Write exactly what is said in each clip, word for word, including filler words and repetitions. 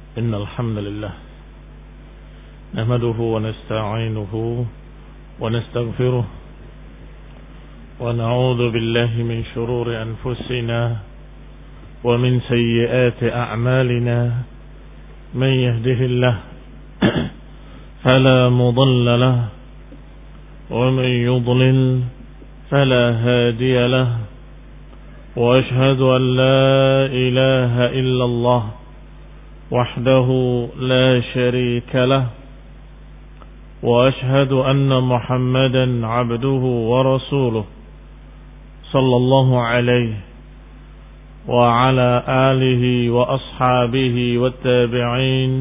إن الحمد لله نحمده ونستعينه ونستغفره ونعوذ بالله من شرور أنفسنا ومن سيئات أعمالنا من يهده الله فلا مضل له ومن يضلل فلا هادي له وأشهد أن لا إله إلا الله وحده لا شريك له وأشهد أن محمدا عبده ورسوله صلى الله عليه وعلى آله وأصحابه والتابعين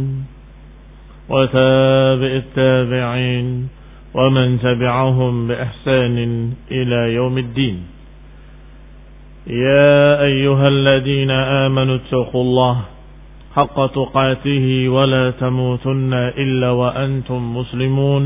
وتابع التابعين ومن تبعهم بإحسان إلى يوم الدين. يا أيها الذين آمنوا اتقوا الله حق تقاته ولا تموتن إلا وأنتم مسلمون.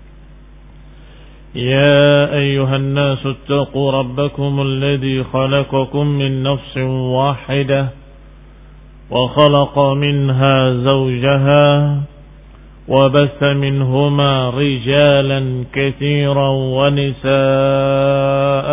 يا أيها الناس اتقوا ربكم الذي خلقكم من نفس واحدة وخلق منها زوجها وبث منهما رجالا كثيرا ونساء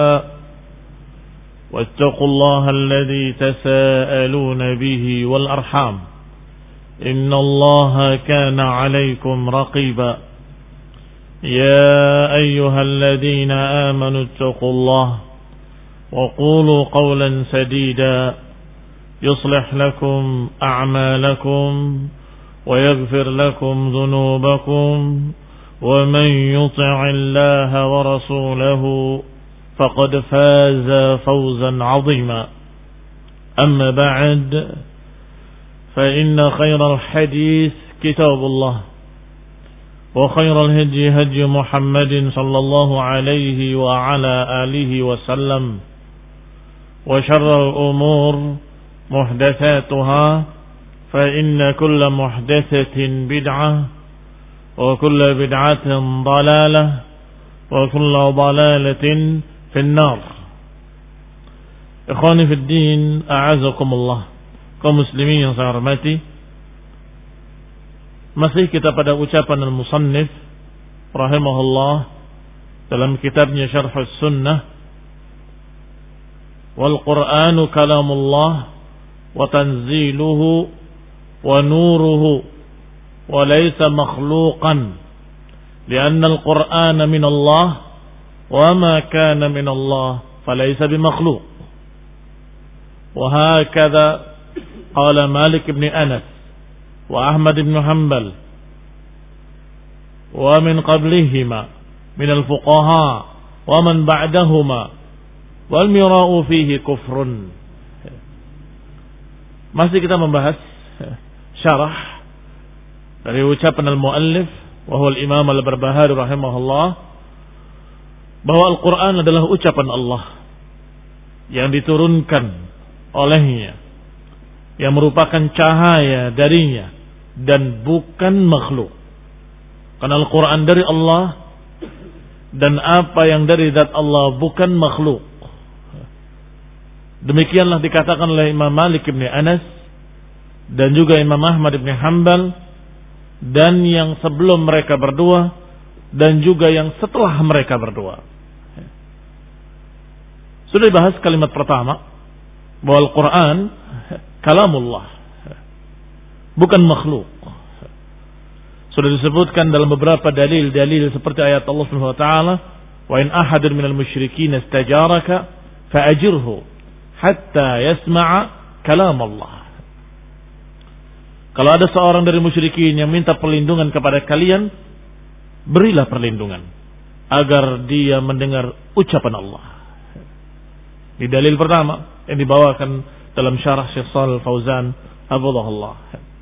واتقوا الله الذي تساءلون به والأرحام إن الله كان عليكم رقيبا. يا أيها الذين آمنوا اتقوا الله وقولوا قولا سديدا يصلح لكم أعمالكم ويغفر لكم ذنوبكم ومن يطع الله ورسوله فقد فاز فوزا عظيما. أما بعد فإن خير الحديث كتاب الله وخير الهدي هدي محمد صلى الله عليه وعلى آله وسلم وشر الأمور محدثاتها فإن كل محدثة بدعة وكل بدعة ضلالة وكل ضلالة في النار. Ikhwani fi din, a'azakumullah. Kaum muslimin yang saya hormati, masih kita pada ucapan al-musannif rahimahullah dalam kitabnya Syarhus Sunnah, wal Qur'anu kalamullah wa tanziluhu wa nuruhu wa laysa makhluqan li'anna al-Qur'ana min Allah wa ma kana min Allah falaysa bimakhluq. Wa hakadha qala Malik ibn Anas wa Ahmad ibn Hanbal wa min qablihima min al-fuqaha wa man ba'dahuma wal mira'u fihi kufrun. Masih kita membahas syarah dari ucapan al-muallif wa huwa al-Imam al-Barbahari rahimahullah, bahwa Al-Quran adalah ucapan Allah yang diturunkan olehnya, yang merupakan cahaya darinya dan bukan makhluk. Karena Al-Quran dari Allah dan apa yang dari zat Allah bukan makhluk. Demikianlah dikatakan oleh Imam Malik bin Anas dan juga Imam Ahmad bin Hanbal dan yang sebelum mereka berdua dan juga yang setelah mereka berdua. Sudah dibahas kalimat pertama bahwa Al-Quran kalamullah, bukan makhluk. Sudah disebutkan dalam beberapa dalil-dalil seperti ayat Allah Subhanahu wa taala, wa in ahadun minal musyrikin istajaraka fa'ajirhu hatta yasma'a kalam Allah. Kalau ada seorang dari musyrikin yang minta perlindungan kepada kalian, berilah perlindungan agar dia mendengar ucapan Allah. Di dalil pertama yang dibawakan dalam syarah Syekh Shalih Fauzan hafizahullah.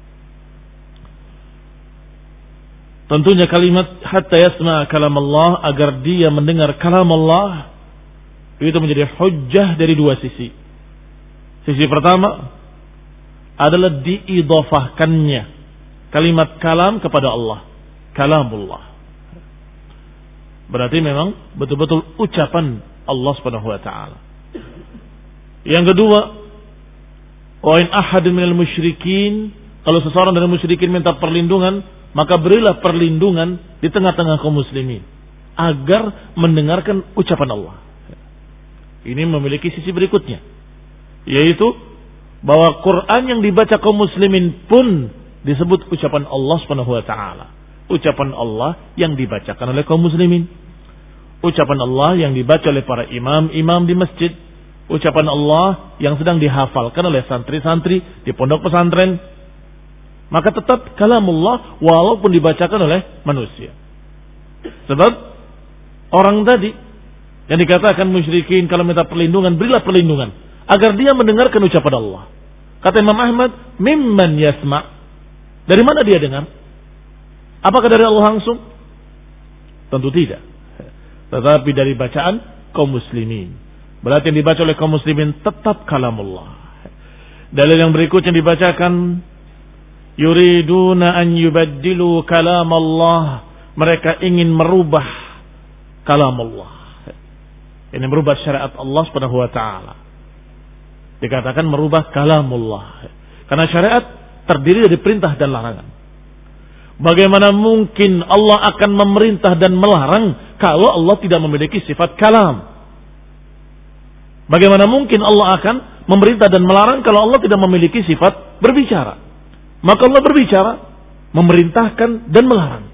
Tentunya kalimat hatta yasma' kalam Allah, agar dia mendengar kalam Allah, itu menjadi hujjah dari dua sisi. Sisi pertama adalah diidhafahkannya kalimat kalam kepada Allah, kalamullah. Berarti memang betul-betul ucapan Allah Subhanahu wa taala. Yang kedua, wa in ahadun minal musyrikin Kalau seseorang dari musyrikin minta perlindungan, maka berilah perlindungan di tengah-tengah kaum muslimin agar mendengarkan ucapan Allah. Ini memiliki sisi berikutnya, yaitu bahwa Quran yang dibaca kaum muslimin pun disebut ucapan Allah Subhanahu wa taala. Ucapan Allah yang dibacakan oleh kaum muslimin. Ucapan Allah yang dibaca oleh para imam-imam di masjid. Ucapan Allah yang sedang dihafalkan oleh santri-santri di pondok pesantren. Maka tetap kalamullah walaupun dibacakan oleh manusia. Sebab orang tadi yang dikatakan musyrikin kalau minta perlindungan, berilah perlindungan agar dia mendengarkan ucapan Allah. Kata Imam Ahmad, mimman yasma'. Dari mana dia dengar? Apakah dari Allah langsung? Tentu tidak. Tetapi dari bacaan kaum muslimin. Berarti yang dibaca oleh kaum muslimin tetap kalamullah. Dalil yang berikutnya dibacakan, yuriduna an yubaddilu kalamullah. Mereka ingin merubah kalamullah. Ini merubah syariat Allah Subhanahu wa taala. Dikatakan merubah kalamullah. Karena syariat terdiri dari perintah dan larangan. Bagaimana mungkin Allah akan memerintah dan melarang kalau Allah tidak memiliki sifat kalam? Bagaimana mungkin Allah akan memerintah dan melarang kalau Allah tidak memiliki sifat berbicara? Maka Allah berbicara, memerintahkan dan melarang.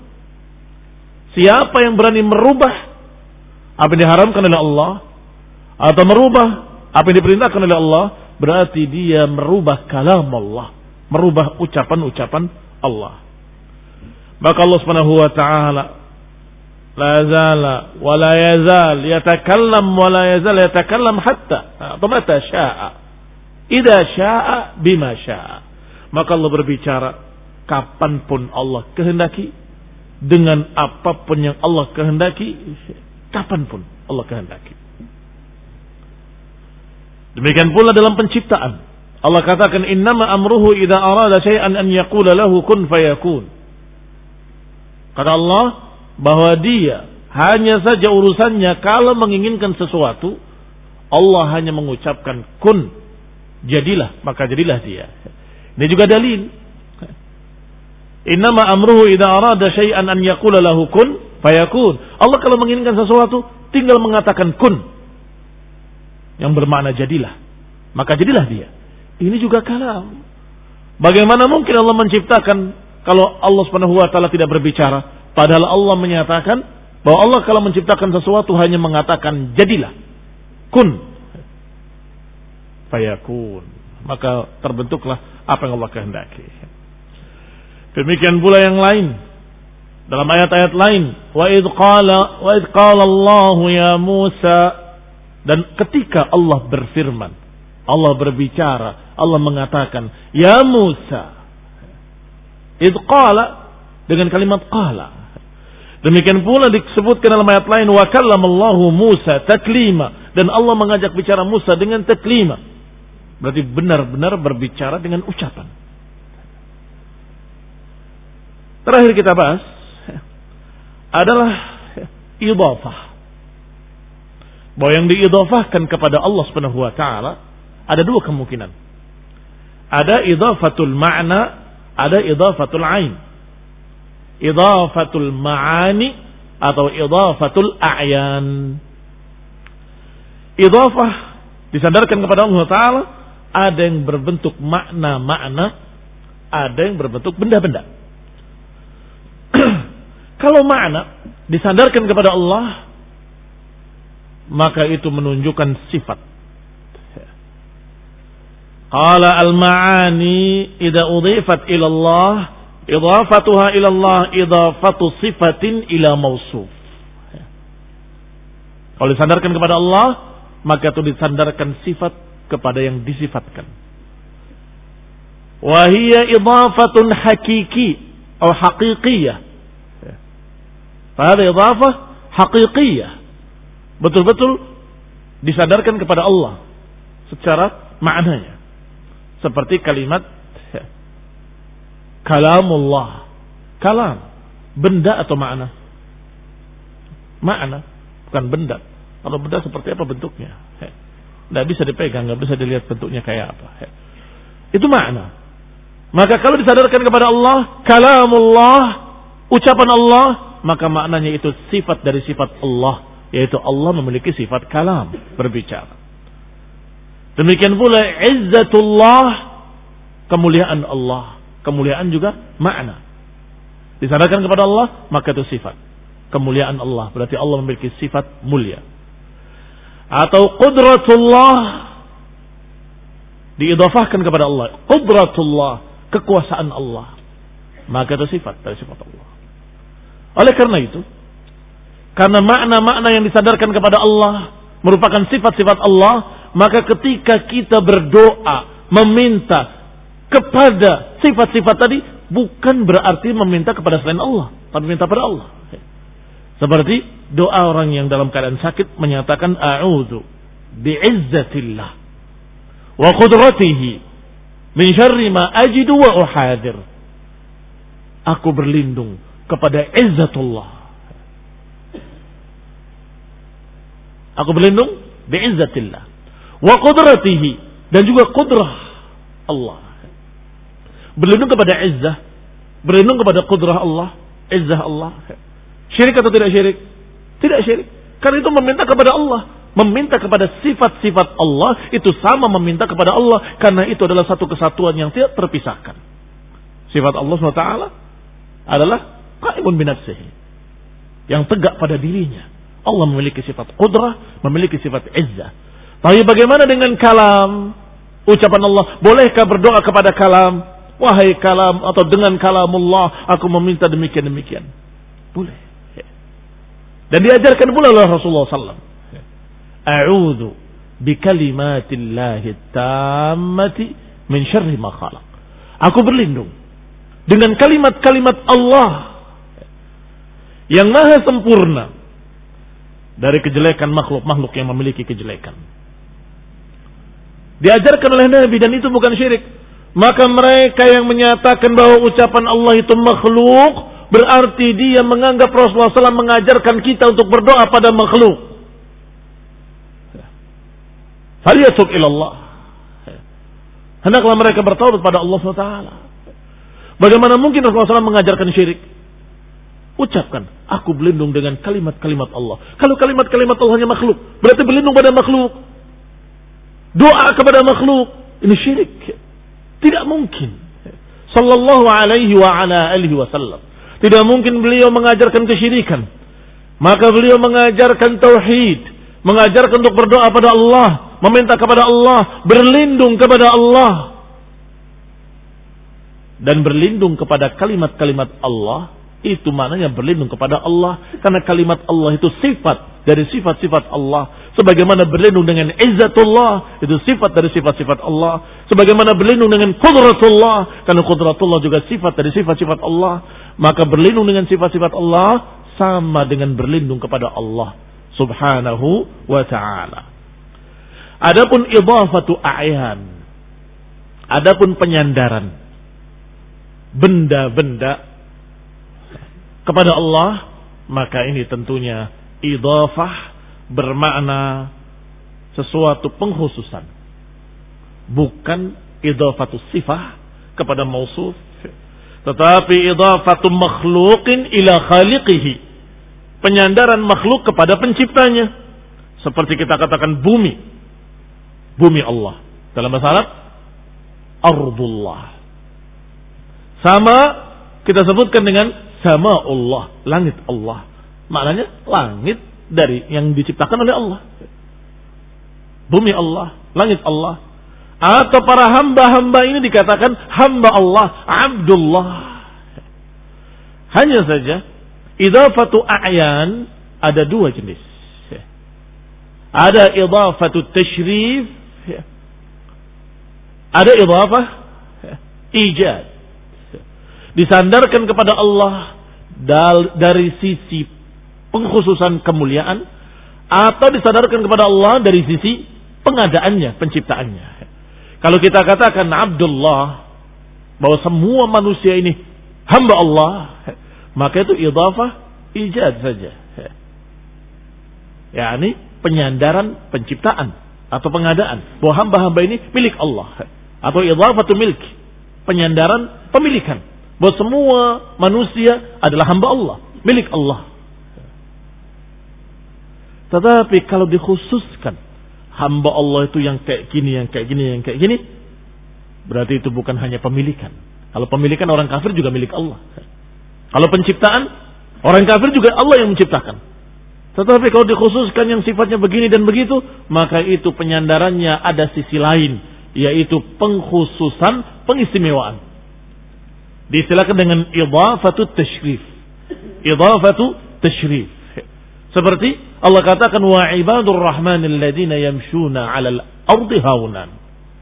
Siapa yang berani merubah apa yang diharamkan oleh Allah atau merubah apa yang diperintahkan oleh Allah, berarti dia merubah kalam Allah, merubah ucapan-ucapan Allah. Maka Allah Subhanahu wa taala la zala wa la yazal yatakallam wa la yazal yatakallam hatta mata syaa. Idza syaa bima syaa. Maka Allah berbicara kapanpun Allah kehendaki, dengan apapun yang Allah kehendaki, kapanpun Allah kehendaki. Demikian pula dalam penciptaan. Allah katakan innama amruhu idza arada syai'an an yaqula lahu kun fayakun. Kata Allah bahwa dia hanya saja urusannya kalau menginginkan sesuatu, Allah hanya mengucapkan kun, jadilah, maka jadilah dia. Ini juga dalil. Innama amruhu idza arada syai'an an yaqula lahu kun fayakun. Allah kalau menginginkan sesuatu tinggal mengatakan kun, yang bermakna jadilah, maka jadilah dia. Ini juga kalam. Bagaimana mungkin Allah menciptakan kalau Allah Subhanahu wa taala tidak berbicara? Padahal Allah menyatakan bahwa Allah kalau menciptakan sesuatu hanya mengatakan jadilah, kun fayakun, maka terbentuklah apa yang Allah kehendaki. Demikian pula yang lain dalam ayat-ayat lain, wa id qala wa id qala Allah ya Musa, dan ketika Allah berfirman, Allah berbicara, Allah mengatakan ya Musa. Id qala dengan kalimat qala. Demikian pula disebutkan dalam ayat lain wa kallamallahu Musa taklima, dan Allah mengajak bicara Musa dengan taklima. Berarti benar-benar berbicara dengan ucapan. Terakhir kita bahas adalah idhafah. Bahwa yang diidhafahkan kepada Allah Subhanahu wa taala ada dua kemungkinan. Ada idhafatul ma'na, ada idhafatul ain. Idhafatul ma'ani atau idhafatul a'yan. Idhafah disandarkan kepada Allah taala ada yang berbentuk makna-makna, ada yang berbentuk benda-benda. Kalau makna disandarkan kepada Allah, maka itu menunjukkan sifat. Qala al-ma'ani idza udhifat ila Allah idhafatuha ila Allah idhafatu sifatin ila mausuf. Kalau disandarkan kepada Allah, maka itu disandarkan sifat kepada yang disifatkan. Wa hiya idhafatun hakiki atau haqiqiyah. Fahada idhafah haqiqiyah. Betul-betul disandarkan kepada Allah secara maknanya. Seperti kalimat kalamullah. Kalam, benda atau makna? Makna, bukan benda. Kalau benda seperti apa bentuknya? Tidak bisa dipegang, nggak bisa dilihat bentuknya kayak apa. Itu makna. Maka kalau disadarkan kepada Allah, kalamullah, ucapan Allah, maka maknanya itu sifat dari sifat Allah, yaitu Allah memiliki sifat kalam, berbicara. Demikian pula izzatullah, kemuliaan Allah. Kemuliaan juga makna. Disadarkan kepada Allah, maka itu sifat. Kemuliaan Allah, berarti Allah memiliki sifat mulia. Atau qudratullah, diidhafahkan kepada Allah. Qudratullah, kekuasaan Allah. Maka itu sifat dari sifat Allah. Oleh karena itu, karena makna-makna yang disadarkan kepada Allah merupakan sifat-sifat Allah, maka ketika kita berdoa, meminta kepada sifat-sifat tadi, bukan berarti meminta kepada selain Allah, tapi minta kepada Allah. Seperti doa orang yang dalam keadaan sakit menyatakan a'udzu bi'izzatillah wa qudratihi min syarri ma ajidu wa uhadir. Aku berlindung kepada izzatullah. Aku berlindung bi'izzatillah wa qudratihi, dan juga qudrah Allah. Berlindung kepada izzah, berlindung kepada qudrah Allah, izzah Allah. Syirik atau tidak syirik? Tidak syirik. Karena itu meminta kepada Allah. Meminta kepada sifat-sifat Allah itu sama meminta kepada Allah, karena itu adalah satu kesatuan yang tidak terpisahkan. Sifat Allah subhanahu wa taala adalah qaimun binafsihi, yang tegak pada dirinya. Allah memiliki sifat qudrah, memiliki sifat izzah. Tapi bagaimana dengan kalam? Ucapan Allah, bolehkah berdoa kepada kalam? Wahai kalam, atau dengan kalamullah aku meminta demikian-demikian. Boleh. Dan diajarkan pula oleh Rasulullah sallallahu alaihi wasallam. A'udzu bikalimatillahi tammati min syarri ma khalaq. Aku berlindung dengan kalimat-kalimat Allah yang maha sempurna dari kejelekan makhluk-makhluk yang memiliki kejelekan. Diajarkan oleh Nabi, dan itu bukan syirik. Maka mereka yang menyatakan bahwa ucapan Allah itu makhluk, berarti dia menganggap Rasulullah sallallahu alaihi wasallam mengajarkan kita untuk berdoa pada makhluk. Falyatub ilallah. Hendaklah mereka bertaubat pada Allah subhanahu wa taala. Bagaimana mungkin Rasulullah sallallahu alaihi wasallam mengajarkan syirik? Ucapkan, aku berlindung dengan kalimat-kalimat Allah. Kalau kalimat-kalimat Allah hanya makhluk, berarti berlindung pada makhluk. Doa kepada makhluk, ini syirik. Tidak mungkin. Sallallahu alaihi wa ala alihi wasallam. Tidak mungkin beliau mengajarkan kesyirikan. Maka beliau mengajarkan tauhid, mengajarkan untuk berdoa pada Allah, meminta kepada Allah, berlindung kepada Allah. Dan berlindung kepada kalimat-kalimat Allah, itu maknanya berlindung kepada Allah, karena kalimat Allah itu sifat dari sifat-sifat Allah. Sebagaimana berlindung dengan izzatullah, itu sifat dari sifat-sifat Allah. Sebagaimana berlindung dengan qudratullah, karena qudratullah juga sifat dari sifat-sifat Allah. Maka berlindung dengan sifat-sifat Allah sama dengan berlindung kepada Allah subhanahu wa ta'ala. Adapun idhafatu a'yan, adapun penyandaran benda-benda kepada Allah, maka ini tentunya idhafah bermakna sesuatu pengkhususan, bukan idhafatu sifah kepada mausuf, tetapi idhafatu makhluqin ila khaliqihi, penyandaran makhluk kepada penciptanya. Seperti kita katakan bumi, bumi Allah dalam bahasa Arab ardullah. Sama kita sebutkan dengan sama Allah, langit Allah. Maknanya langit dari yang diciptakan oleh Allah. Bumi Allah, langit Allah. Atau para hamba-hamba ini dikatakan hamba Allah, Abdullah. Hanya saja idhafatu a'yan ada dua jenis. Ada idhafatu tashrif, ada idhafah ijad. Disandarkan kepada Allah dari sisi pengkhususan kemuliaan, atau disadarkan kepada Allah dari sisi pengadaannya, penciptaannya. Kalau kita katakan Abdullah, bahwa semua manusia ini hamba Allah, maka itu idhafah ijad saja. yakni penyandaran penciptaan atau pengadaan bahwa hamba-hamba ini milik Allah, atau idhafatu milk, penyandaran pemilikan. Bahwa semua manusia adalah hamba Allah, milik Allah. Tetapi kalau dikhususkan hamba Allah itu yang kayak gini, yang kayak gini, yang kayak gini, berarti itu bukan hanya pemilikan. Kalau pemilikan orang kafir juga milik Allah. Kalau penciptaan, orang kafir juga Allah yang menciptakan. Tetapi kalau dikhususkan yang sifatnya begini dan begitu, maka itu penyandarannya ada sisi lain, yaitu pengkhususan, pengistimewaan. Diistilahkan dengan idhafatu tashrif. Idhafatu tashrif. Seperti Allah katakan wa ibadur rahmanil ladzina yamshuna 'alal ardi haunan.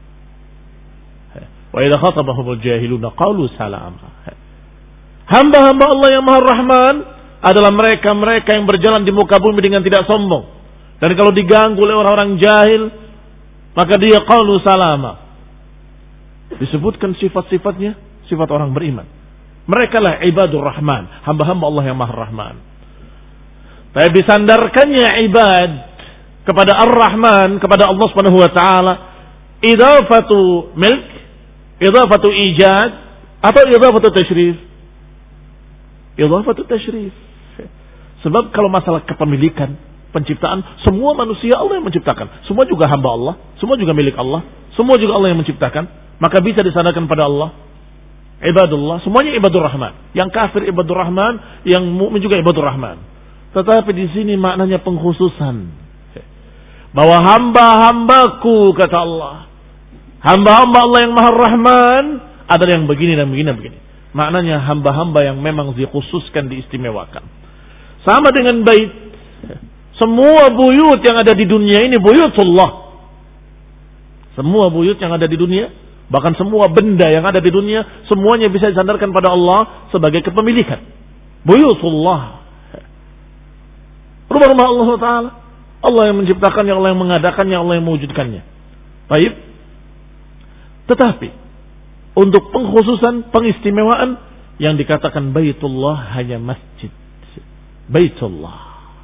Wa idza khatabahumul jahiluna qalu salama. Hamba-hamba Allah yang Maha Rahman adalah mereka-mereka yang berjalan di muka bumi dengan tidak sombong. Dan kalau diganggu oleh orang-orang jahil, maka dia qalu salama. Disebutkan sifat-sifatnya, sifat orang beriman. Mereka lah ibadur rahman, hamba-hamba Allah yang Maha Rahman. Tapi disandarkannya ibad kepada Ar-Rahman, kepada Allah Subhanahu wa taala, idhafatu milk, idhafatu ijad atau idhafatu tashrif? Idhafatu tashrif. Sebab kalau masalah kepemilikan, penciptaan, semua manusia Allah yang menciptakan. Semua juga hamba Allah, semua juga milik Allah, semua juga Allah yang menciptakan. Maka bisa disandarkan pada Allah. Ibadullah, semuanya ibadur rahman. Yang kafir ibadur rahman, yang mukmin juga ibadur rahman. Tetapi di sini maknanya pengkhususan. Bahwa hamba-hambaku, kata Allah, hamba-hamba Allah yang Maha Rahman adalah yang begini dan begini dan begini. Maknanya hamba-hamba yang memang dikhususkan, diistimewakan. Sama dengan bait. Semua buyut yang ada di dunia ini buyutullah. Semua buyut yang ada di dunia, bahkan semua benda yang ada di dunia, semuanya bisa disandarkan pada Allah sebagai kepemilikan. Buyutullah. Rumah-rumah Allah Ta'ala. Allah yang menciptakannya, Allah yang mengadakannya, Allah yang mewujudkannya. Baik. Tetapi untuk pengkhususan, pengistimewaan, yang dikatakan Baitullah hanya masjid. Baitullah.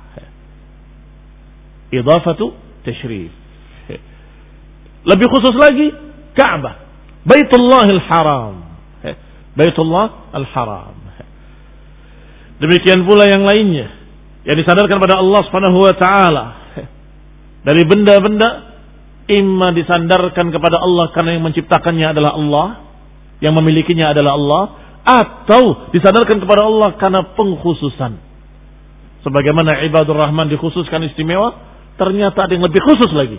Idhafatu tashrif. Lebih khusus lagi, Ka'bah. Baitullahil Haram. Baitullah al-Haram. Demikian pula yang lainnya yang disandarkan pada Allah Subhanahu wa taala dari benda-benda, imma disandarkan kepada Allah karena yang menciptakannya adalah Allah, yang memilikinya adalah Allah, atau disandarkan kepada Allah karena pengkhususan. Sebagaimana ibadur rahman dikhususkan istimewa, ternyata ada yang lebih khusus lagi.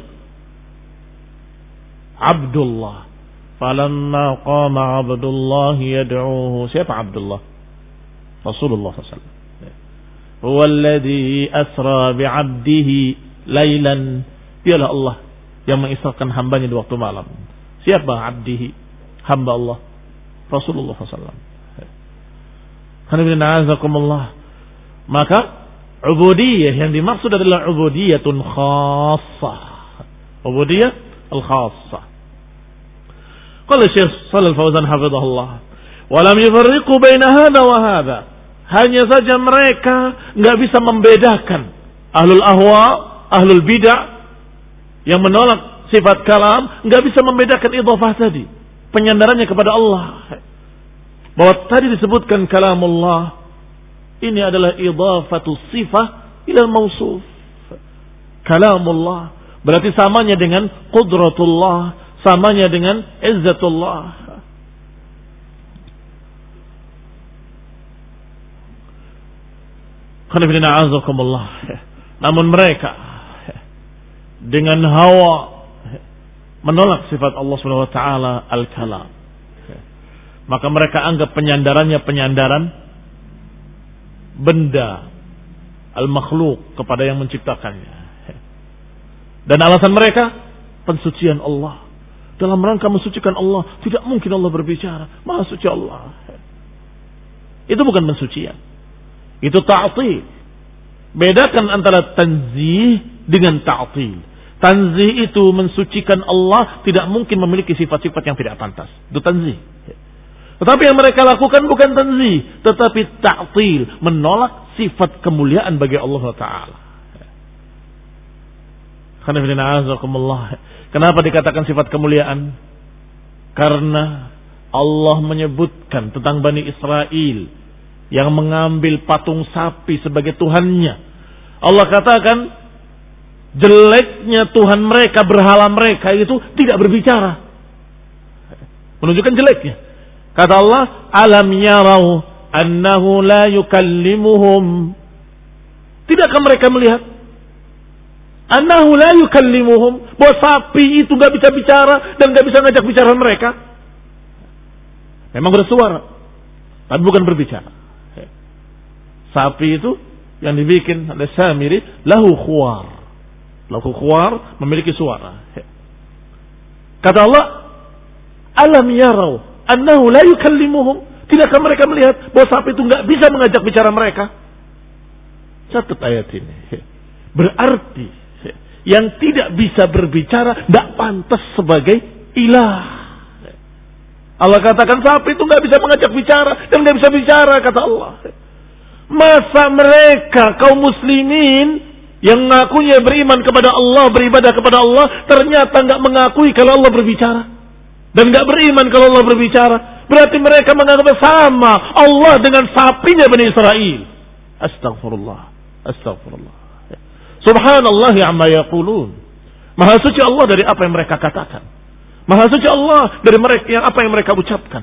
Abdullah. Falamma qama Abdullah yad'uhu. Siapa Abdullah? Rasulullah sallallahu alaihi wasallam. Huwallazi asra bi'abdihi lailan. Dialah Allah yang mengisrakan hambanya di waktu malam. Siapa abdihi? Hamba Allah, Rasulullah sallallahu alaihi wasallam. Maka ubudiyah yang dimaksud adalah ubudiyatun khassah. Ubudiyah al-khassah. Qala Syekh Shalal Fauzan hafizahullah, "Wa lam yufarriqu baina hadha wa hadha." Hanya saja mereka enggak bisa membedakan ahlul ahwa, ahlul bid'ah yang menolak sifat kalam, enggak bisa membedakan idhafah tadi, penyandarannya kepada Allah. Bahwa tadi disebutkan kalamullah, ini adalah idhafatu sifah ila mausuf. Kalamullah berarti samanya dengan qudratullah, samanya dengan izzatullah. Namun mereka dengan hawa menolak sifat Allah Subhanahu wa taala al-kalam. Maka mereka anggap penyandarannya penyandaran benda al-makhluk kepada yang menciptakannya. Dan alasan mereka pensucian Allah. Dalam rangka mensucikan Allah, tidak mungkin Allah berbicara. Maha suci Allah. Itu bukan pensucian. Itu ta'til. Bedakan antara tanzih dengan ta'til. Tanzih itu mensucikan Allah, tidak mungkin memiliki sifat-sifat yang tidak pantas. Itu tanzih. Tetapi yang mereka lakukan bukan tanzih, tetapi ta'til, menolak sifat kemuliaan bagi Allah Ta'ala. Kenapa dikatakan sifat kemuliaan? Karena Allah menyebutkan tentang Bani Israel yang mengambil patung sapi sebagai Tuhannya. Allah katakan jeleknya Tuhan mereka, berhala mereka itu tidak berbicara. Menunjukkan jeleknya. Kata Allah, alam yarau annahu la yukallimuhum. Tidakkah mereka melihat annahu la yukallimuhum, bahwa sapi itu gak bisa bicara dan gak bisa ngajak bicara mereka? Memang bersuara, tapi bukan berbicara. Sapi itu yang dibikin oleh Samiri, lahu khuwar. Lahu khuwar, memiliki suara. Kata Allah, alam yarau annahu la yukallimuhum. Tidakkah mereka melihat bahwa sapi itu gak bisa mengajak bicara mereka? Catat ayat ini. Berarti yang tidak bisa berbicara tidak pantas sebagai ilah. Allah katakan sapi itu nggak bisa mengajak bicara dan nggak bisa bicara, kata Allah. Masa mereka kaum muslimin yang mengakunya beriman kepada Allah, beribadah kepada Allah, ternyata nggak mengakui kalau Allah berbicara dan nggak beriman kalau Allah berbicara? Berarti mereka menganggap sama Allah dengan sapinya Bani Israel. Astagfirullah, astagfirullah. Subhanallah amma yaqulun. Maha suci Allah dari apa yang mereka katakan. Maha suci Allah dari mereka yang apa yang mereka ucapkan.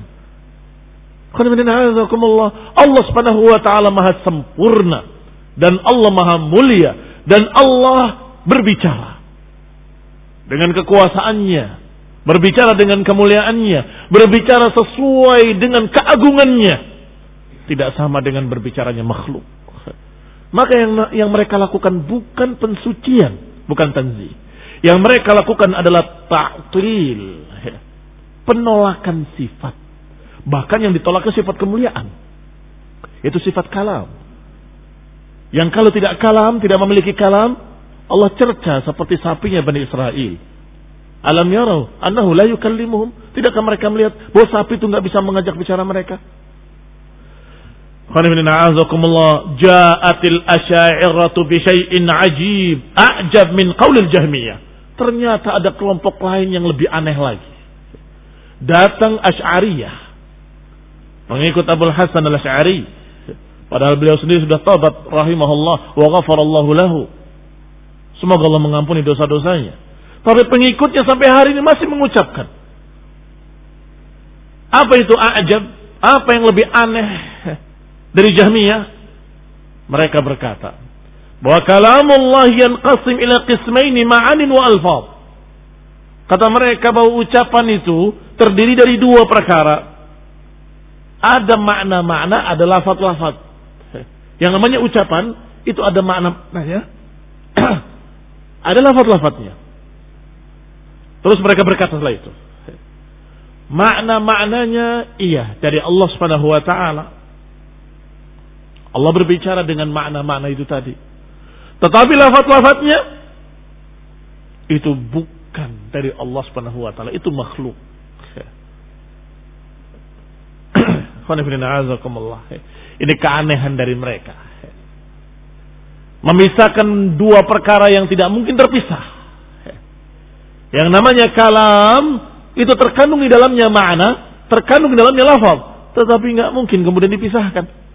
Allah Subhanahu wa taala maha sempurna dan Allah maha mulia dan Allah berbicara dengan kekuasaannya, berbicara dengan kemuliaannya, berbicara sesuai dengan keagungannya. Tidak sama dengan berbicaranya makhluk. Maka yang yang mereka lakukan bukan pensucian, bukan tanzih. Yang mereka lakukan adalah ta'til, penolakan sifat. Bahkan yang ditolak sifat kemuliaan. Itu sifat kalam. Yang kalau tidak kalam, tidak memiliki kalam, Allah cerca seperti sapinya Bani Israel. Alam yarau annahu la yukallimuhum. Tidakkah mereka melihat bahwa sapi itu enggak bisa mengajak bicara mereka? Ja'atil asy'ariyatu bi syai'in 'ajib, a'jab min qaulil jahmiyah. Ternyata ada kelompok lain yang lebih aneh lagi. Datang Asy'ariyah, mengikut Abul Hasan al-Asy'ari, padahal beliau sendiri sudah taubat rahimahullah wa ghafarallahu lahu. Semoga Allah mengampuni dosa-dosanya. Tapi pengikutnya sampai hari ini masih mengucapkan. Apa itu a'jab? Apa yang lebih aneh dari Jahmiyah? Mereka berkata bahwa kalamullah yanqasim ila qismaini ma'anin wa alfaz. Kata mereka bahwa ucapan itu terdiri dari dua perkara. Ada makna-makna, ada lafaz-lafaz. Yang namanya ucapan itu ada makna-maknanya, ada lafaz-lafaznya. Terus mereka berkata setelah itu, makna-maknanya iya dari Allah Subhanahu wa taala. Allah berbicara dengan makna-makna itu tadi. Tetapi lafaz-lafaznya itu bukan dari Allah Subhanahu wa taala, itu makhluk. Ini keanehan dari mereka. Memisahkan dua perkara yang tidak mungkin terpisah. Yang namanya kalam itu terkandung di dalamnya makna, terkandung di dalamnya lafaz, tetapi nggak mungkin kemudian dipisahkan.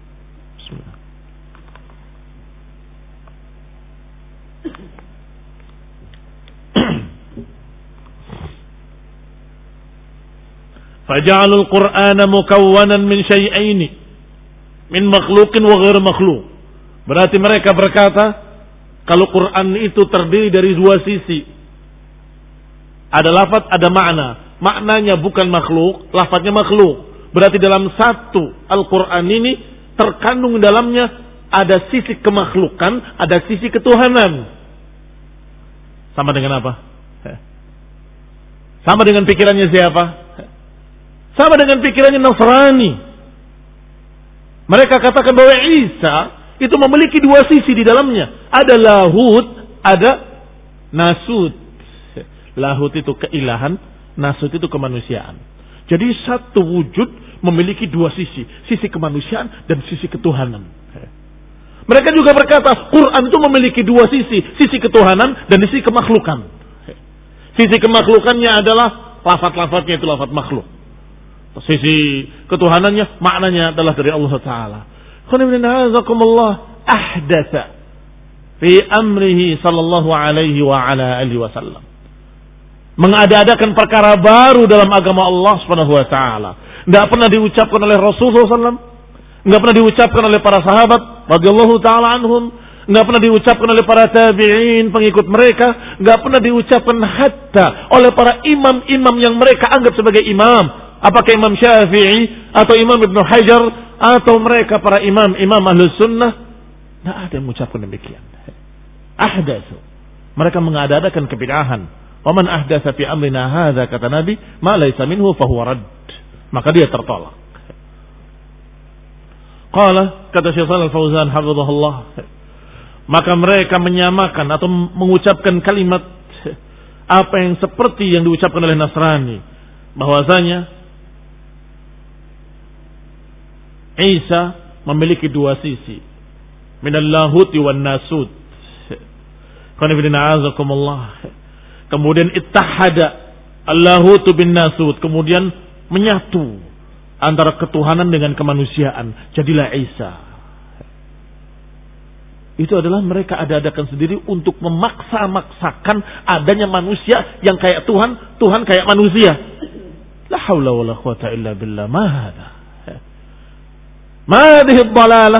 Faja'alul Qur'ana mukawwanan min syai'aini, min makhluqin wa ghair makhluk. Berarti mereka berkata kalau Quran itu terdiri dari dua sisi. Ada lafaz, ada makna. Maknanya bukan makhluk, lafaznya makhluk. Berarti dalam satu Al-Quran ini terkandung dalamnya ada sisi kemakhlukan, ada sisi ketuhanan. Sama dengan apa? Sama dengan pikirannya siapa? Sama dengan pikirannya Nasrani. Mereka katakan bahwa Isa itu memiliki dua sisi di dalamnya. Ada lahut, ada nasut. Lahut itu keilahan, nasut itu kemanusiaan. Jadi satu wujud memiliki dua sisi. Sisi kemanusiaan dan sisi ketuhanan. Mereka juga berkata Quran itu memiliki dua sisi. Sisi ketuhanan dan sisi kemakhlukan. Sisi kemakhlukannya adalah lafaz-lafaznya itu lafaz makhluk. Sisi ketuhanannya maknanya adalah dari Allah Taala. Ahdatsa fi amrihi sallallahu alaihi wa ala alihi wasallam. Mengada-adakan perkara baru dalam agama Allah Subhanahu wa taala. Enggak pernah diucapkan oleh Rasulullah sallallahu alaihi wasallam, enggak pernah diucapkan oleh para sahabat radhiyallahu taala anhum, enggak pernah diucapkan oleh para tabi'in pengikut mereka, enggak pernah diucapkan hatta oleh para imam-imam yang mereka anggap sebagai imam. Apakah Imam Syafi'i atau Imam Ibnu Hajar atau mereka para imam-imam Ahlus Sunnah, enggak ada yang mengucapkan demikian. Ahdatsu. Mereka mengada-adakan kebid'ahan. Wa man ahdatsa fi amrina hadza, kata Nabi, ma laysa minhu fa huwa radd. Maka dia tertolak. Qala, kata Syekh Shalal Fauzan hafizahullah, maka mereka menyamakan atau mengucapkan kalimat apa yang seperti yang diucapkan oleh Nasrani, bahwasanya Isa memiliki dua sisi, minal lahuti wan nasut. Kemudian ittahada al-lahutu bin nasut, kemudian menyatu antara ketuhanan dengan kemanusiaan, jadilah Isa. Itu adalah mereka ada-adakan sendiri untuk memaksa-maksakan adanya manusia yang kayak Tuhan, Tuhan kayak manusia. La haula wala quwata illa billah. Ma hadha? Ma hadhihi ad-dalalah?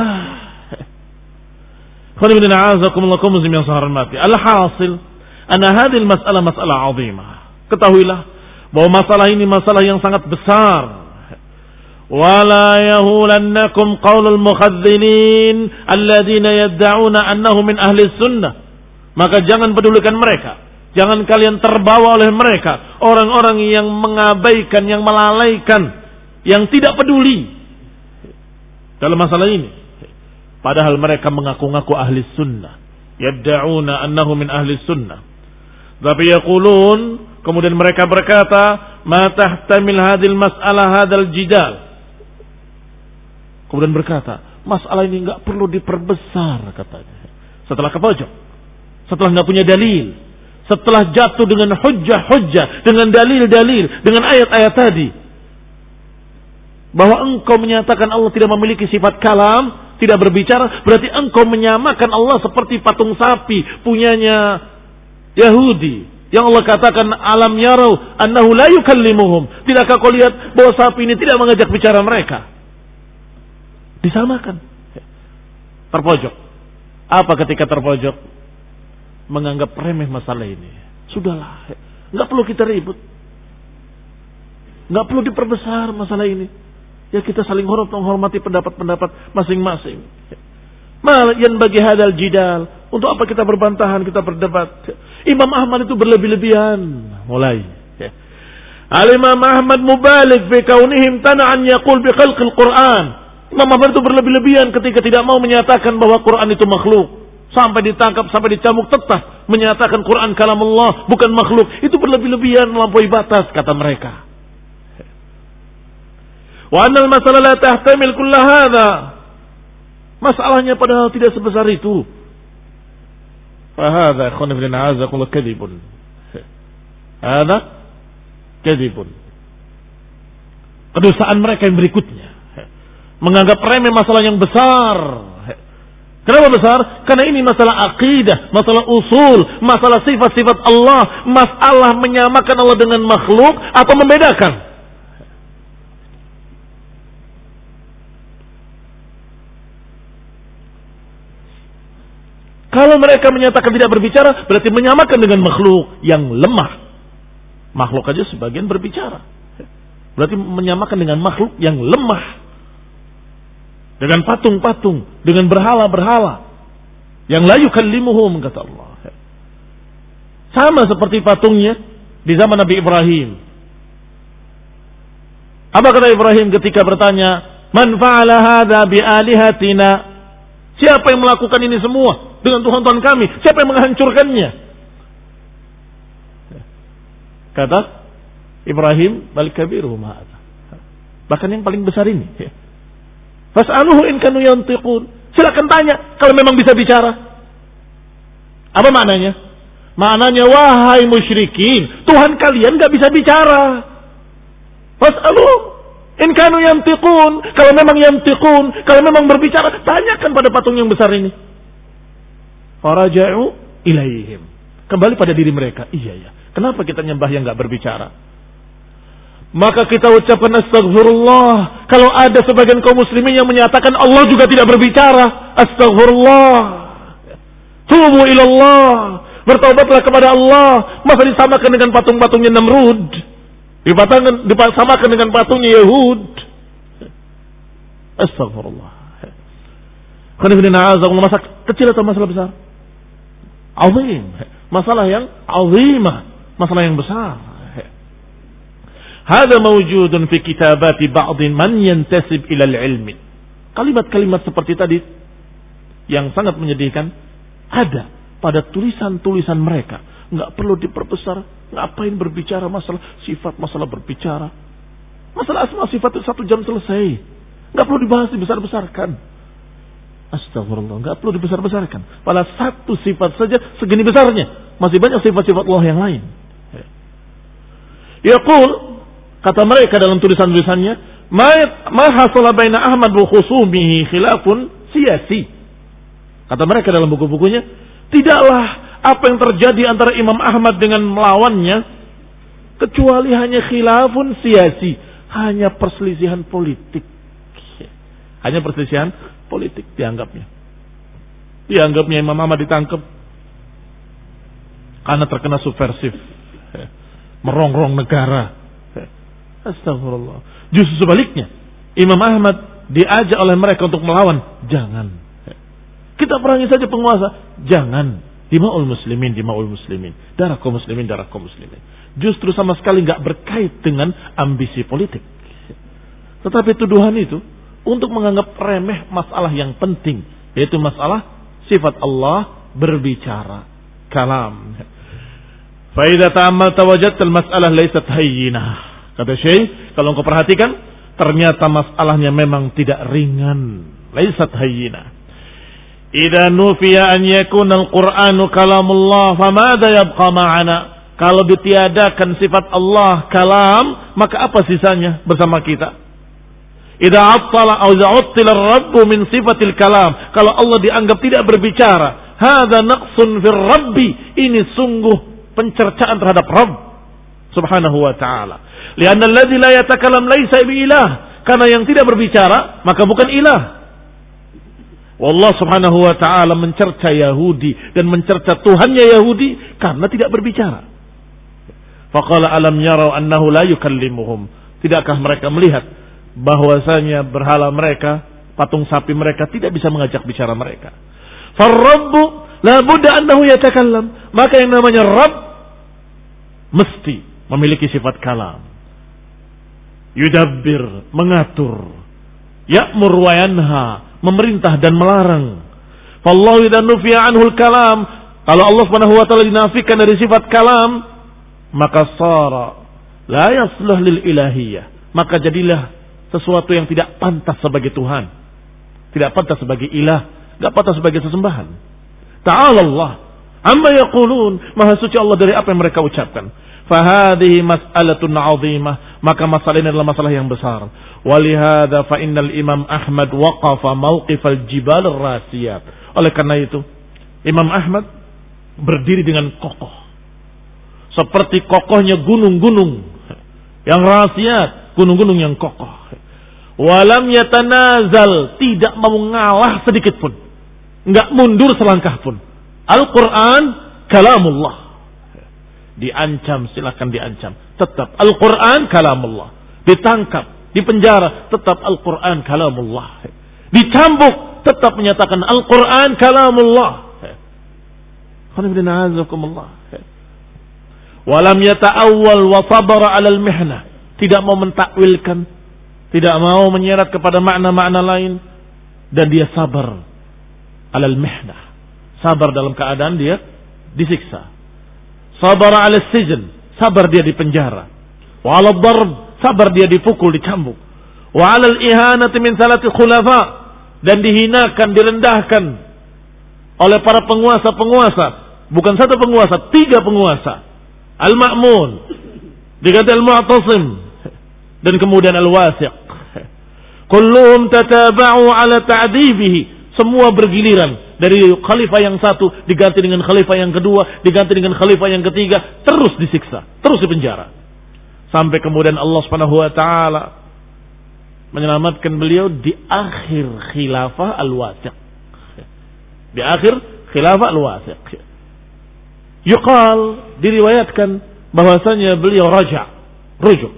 Khawani a'azakumullah muslim yang sahormati. Al-hasil anna hadhihi al-mas'alah mas'alah 'azimah. Ketahuilah bahwa masalah ini masalah yang sangat besar. Wala yahulannakum qaulul mukhadzinin alladziina yad'una annahu min ahli sunnah. Maka jangan pedulikan mereka, jangan kalian terbawa oleh mereka, orang-orang yang mengabaikan, yang melalaikan, yang tidak peduli dalam masalah ini, padahal mereka mengaku-ngaku ahli sunnah, yad'una annahu min ahli sunnah. Tapi yaqulun, kemudian mereka berkata, ma tahtamil hadhil mas'alah hadzal jidal. Kemudian berkata, masalah ini enggak perlu diperbesar, katanya. Setelah ke pojok, setelah enggak punya dalil, setelah jatuh dengan hujjah-hujjah, dengan dalil-dalil, dengan ayat-ayat tadi, bahwa engkau menyatakan Allah tidak memiliki sifat kalam, tidak berbicara, berarti engkau menyamakan Allah seperti patung sapi punyanya Yahudi, yang Allah katakan alam yarau annahu la yukallimuhum. Tidakkah kau lihat bahwa sapi ini tidak mengajak bicara mereka? Disamakan. Terpojok. Apa ketika terpojok? Menganggap remeh masalah ini. Sudahlah, enggak perlu kita ribut, enggak perlu diperbesar masalah ini. Ya kita saling hormati pendapat-pendapat masing-masing. Mal yang bagi hadal jidal, untuk apa kita berbantahan, kita berdebat? Imam Ahmad itu berlebih-lebihan mulai. Al-Imam Ahmad mubalik fi kaunihim tana'an yaqul bi khalqil Quran. Imam Ahmad itu berlebih-lebihan ketika tidak mau menyatakan bahwa Quran itu makhluk. Sampai ditangkap, sampai dicambuk tetah menyatakan Quran kalam Allah, bukan makhluk. Itu berlebih-lebihan, melampaui batas, kata mereka. Wa annal masalah la tahtamil kulla hadha. Masalahnya padahal tidak sebesar itu. Fa hadha ikhwan fillah a'azakumullah kadhibun. Hadha kadhibun. Kedosaan mereka yang berikutnya, menganggap remeh masalah yang besar. Kenapa besar? Karena ini masalah akidah, masalah usul, masalah sifat-sifat Allah, masalah menyamakan Allah dengan makhluk atau membedakan. Kalau mereka menyatakan tidak berbicara, berarti menyamakan dengan makhluk yang lemah. Makhluk aja sebagian berbicara, berarti menyamakan dengan makhluk yang lemah. Dengan patung-patung, dengan berhala-berhala yang la yukallimuhum, kata Allah. Sama seperti patungnya di zaman Nabi Ibrahim. Apa kata Ibrahim ketika bertanya, "Man fa'ala hadza bi alihatina?" Siapa yang melakukan ini semua dengan Tuhan-Tuhan kami? Siapa yang menghancurkannya? Kata Ibrahim, "Bal kabiruhum hadza." Bahkan yang paling besar ini. Fas'aluhu in kanu yantiqun. Silakan tanya kalau memang bisa bicara. Apa maknanya? Maknanya, wahai musyrikin, Tuhan kalian enggak bisa bicara. Fas'aluhu In kanu yantiqun, kalau memang yantiqun, kalau memang berbicara, tanyakan pada patung yang besar ini. Faraja'u ilaihim. Kembali pada diri mereka. Iya ya. Kenapa kita nyembah yang enggak berbicara? Maka kita ucapkan astagfirullah. Kalau ada sebagian kaum muslimin yang menyatakan Allah juga tidak berbicara, astagfirullah. Tubu ilallah. Bertaubatlah kepada Allah. Masa disamakan dengan patung-patungnya Namrud? Disamakan dengan patungnya Yahud? Astagfirullah. Masalah kecil atau masalah besar? Azim. Masalah yang azimah. Masalah yang besar. Hada mawjudun fi kitabati ba'dhin man yantasib ila al-ilmi. Kalimat-kalimat seperti tadi yang sangat menyedihkan ada pada tulisan-tulisan mereka. Enggak perlu diperbesar. Ngapain berbicara masalah sifat, masalah berbicara. Masalah asma sifat itu satu jam selesai. Enggak perlu dibahas dibesar-besarkan. Astagfirullah, enggak perlu dibesar-besarkan. Pada satu sifat saja segini besarnya. Masih banyak sifat-sifat Allah yang lain. Yaqul, kata mereka dalam tulisan-tulisannya, ma hasala baina Ahmad wa khusumihi khilafun siyasi. Kata mereka dalam buku-bukunya, tidaklah apa yang terjadi antara Imam Ahmad dengan melawannya kecuali hanya khilafun siyasi, hanya perselisihan politik. Hanya perselisihan politik dianggapnya. Dianggapnya Imam Ahmad ditangkap karena terkena subversif, merongrong negara. Astagfirullah. Justru sebaliknya, Imam Ahmad diajak oleh mereka untuk melawan. Jangan. Kita perangi saja penguasa. Jangan. Dima'ul muslimin, dima'ul muslimin. Darah kaum muslimin, darah kaum muslimin. Justru sama sekali nggak berkait dengan ambisi politik. Tetapi tuduhan itu untuk menganggap remeh masalah yang penting, yaitu masalah sifat Allah berbicara. Kalam. Fa idza ta'ammalta wajadta al-mas'alah laysat hayyinah. Kata Syekh, kalau engkau perhatikan, ternyata masalahnya memang tidak ringan. Laisat hayyina. Idza nufiya an yakuna al-Qur'anu kalamullah, famada yabqa ma'ana? Kalau ditiadakan sifat Allah kalam, maka apa sisanya bersama kita? Idza attala aw idza uttila ar-rabb min sifatil kalam, kalau Allah dianggap tidak berbicara, hadza naqsun fir rabbi, ini sungguh pencercaan terhadap Rabb subhanahu wa ta'ala. Lianna alladzi la yatakalam laisa biilah, karena yang tidak berbicara maka bukan ilah. Wallah subhanahu wa ta'ala mencerca Yahudi dan mencerca Tuhannya Yahudi karena tidak berbicara. Faqala alam yarau annahu la yukallimuhum. Tidakkah mereka melihat bahwasanya berhala mereka, patung sapi mereka tidak bisa mengajak bicara mereka. Farrabbu la budda annahu yatakallam. Maka yang namanya Rabb mesti memiliki sifat kalam. Yudabbir, mengatur. Ya'mur wa yanha, memerintah dan melarang. Fallahu idza nufiya anhul kalam, kalau Allah Subhanahu wa taala dinafikan dari sifat kalam, maka sara la yasluh lil ilahiyah, maka jadilah sesuatu yang tidak pantas sebagai Tuhan, tidak pantas sebagai ilah, enggak pantas sebagai sesembahan. Ta'ala Allah amma yaqulun, maha suci Allah dari apa yang mereka ucapkan. Fahadihi mas'alatun 'azimah, maka masalah ini adalah masalah yang besar. Walihada fa innal Imam Ahmad waqafa mauqifal jibal ar-rasiyat. Oleh karena itu, Imam Ahmad berdiri dengan kokoh, seperti kokohnya gunung-gunung yang rasiyat, gunung-gunung yang kokoh. Walam yatanazal, tidak mau ngalah sedikit pun, enggak mundur selangkah pun. Al-Quran kalamullah. Diancam, silakan diancam, tetap Al-Quran kalamullah. Ditangkap, dipenjara, tetap Al-Quran kalamullah. Dicambuk, tetap menyatakan Al-Quran kalamullah. Walam yata'awwal wa sabara 'alal mihnah, tidak mau mentakwilkan, tidak mau menyeret kepada makna-makna lain, dan dia sabar 'alal mihnah, sabar dalam keadaan dia disiksa. Sabar 'ala sijn, sabar dia di penjara. Wa 'ala darb, sabar dia dipukul, dicambuk. Wa 'ala al-ihanati min salati khulafa, dan dihinakan, direndahkan oleh para penguasa-penguasa, bukan satu penguasa, tiga penguasa. Al-Ma'mun, diganti Al-Mu'tasim, dan kemudian Al-Wasiq. Kulluhum tataba'u ala ta'dibihi. Semua bergiliran. Dari khalifah yang satu diganti dengan khalifah yang kedua, diganti dengan khalifah yang ketiga, terus disiksa, terus dipenjara. Sampai kemudian Allah Subhanahu wa taala menyelamatkan beliau di akhir khilafah al-Wathiq. Di akhir khilafah al-Wathiq. Yuqal, diriwayatkan bahwasanya beliau raja, rujuk.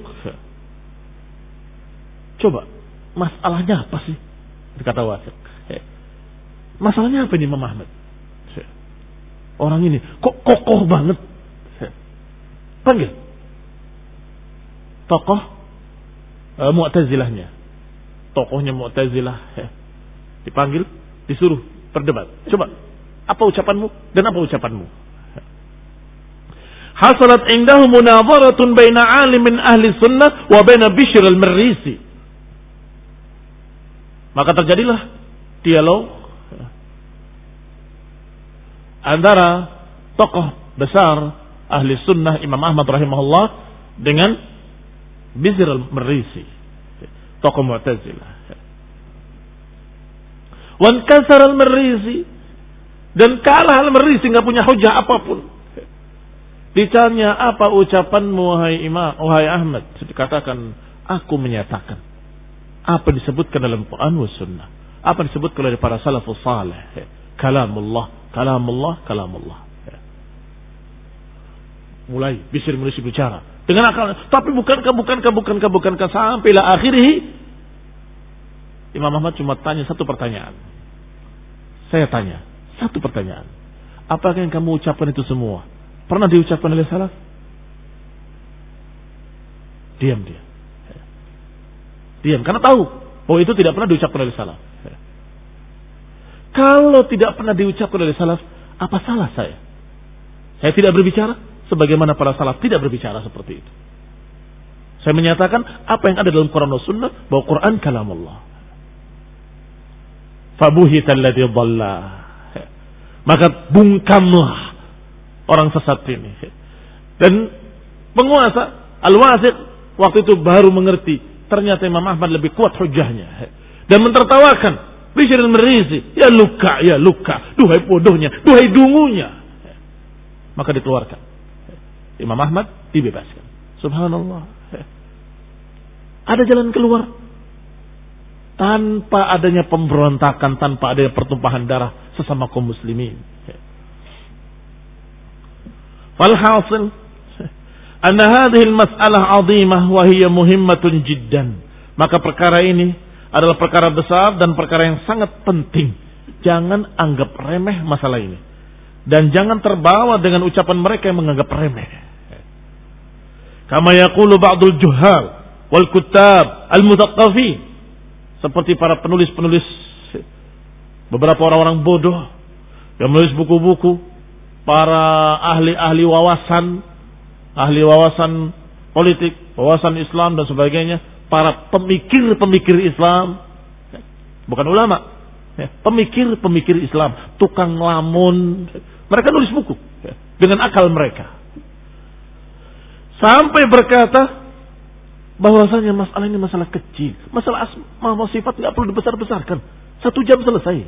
Coba, masalahnya apa sih? Kata Wathiq. Masalahnya apa ini Imam Ahmad? Orang ini kok kokoh banget. Panggil tokoh uh, Mu'tazilahnya. Tokohnya Mu'tazilah. Dipanggil, disuruh berdebat. Coba, apa ucapanmu dan apa ucapanmu? Hasalat indahu munadharatun baina alimin ahli sunnah wa baina Bishr al-Marrisi. Maka terjadilah dialog antara tokoh besar ahli sunnah Imam Ahmad rahimahullah dengan Bishr al-Marrisi, tokoh Mu'tazilah. Wan kasar al-Marrisi, dan kalah al-Marrisi, nggak punya hujah apapun. Ditanya, apa ucapanmu wahai Imam, wahai Ahmad? Dikatakan, aku menyatakan apa disebutkan dalam Quran wa sunnah, apa disebutkan oleh para salafus salih, kalamullah, kalamullah, kalamullah. Mulai Bishr al-Marrisi bicara dengan akal, tapi bukankah, bukankah, bukankah, bukankah, sampailah akhirnya Imam Ahmad cuma tanya satu pertanyaan. Saya tanya satu pertanyaan. Apakah yang kamu ucapkan itu semua pernah diucapkan oleh salaf? Diam dia. Diam, karena tahu bahwa itu tidak pernah diucapkan oleh salaf. Kalau tidak pernah diucapkan oleh salaf, apa salah saya? Saya tidak berbicara sebagaimana para salaf tidak berbicara seperti itu. Saya menyatakan apa yang ada dalam Quran dan Sunnah, bahwa Quran kalamullah. Fabuhita alladhi dhalla. Maka bungkamlah orang sesat ini. Dan penguasa Al-Wathiq waktu itu baru mengerti, ternyata Imam Ahmad lebih kuat hujahnya, dan mentertawakan Bishr al-Marrisi. Ya luka, ya luka, duhai bodohnya, duhai dungunya. Maka dikeluarkan. Imam Ahmad dibebaskan. Subhanallah. Ada jalan keluar tanpa adanya pemberontakan, tanpa adanya pertumpahan darah sesama kaum muslimin. Walhasil anna hadhihi al-mas'alah 'azimah wa hiya muhimmatun jiddan. Maka perkara ini adalah perkara besar dan perkara yang sangat penting. Jangan anggap remeh masalah ini, dan jangan terbawa dengan ucapan mereka yang menganggap remeh. Kama yaqulu ba'dul juhal wal kuttab al-muthaqqafin, seperti para penulis-penulis, beberapa orang-orang bodoh yang menulis buku-buku, para ahli-ahli wawasan, ahli wawasan politik, wawasan Islam dan sebagainya, para pemikir-pemikir Islam, bukan ulama, pemikir-pemikir Islam, tukang ngelamun, mereka nulis buku dengan akal mereka, sampai berkata bahwasanya masalah ini masalah kecil, masalah asma wa sifat nggak perlu dibesar-besarkan, satu jam selesai.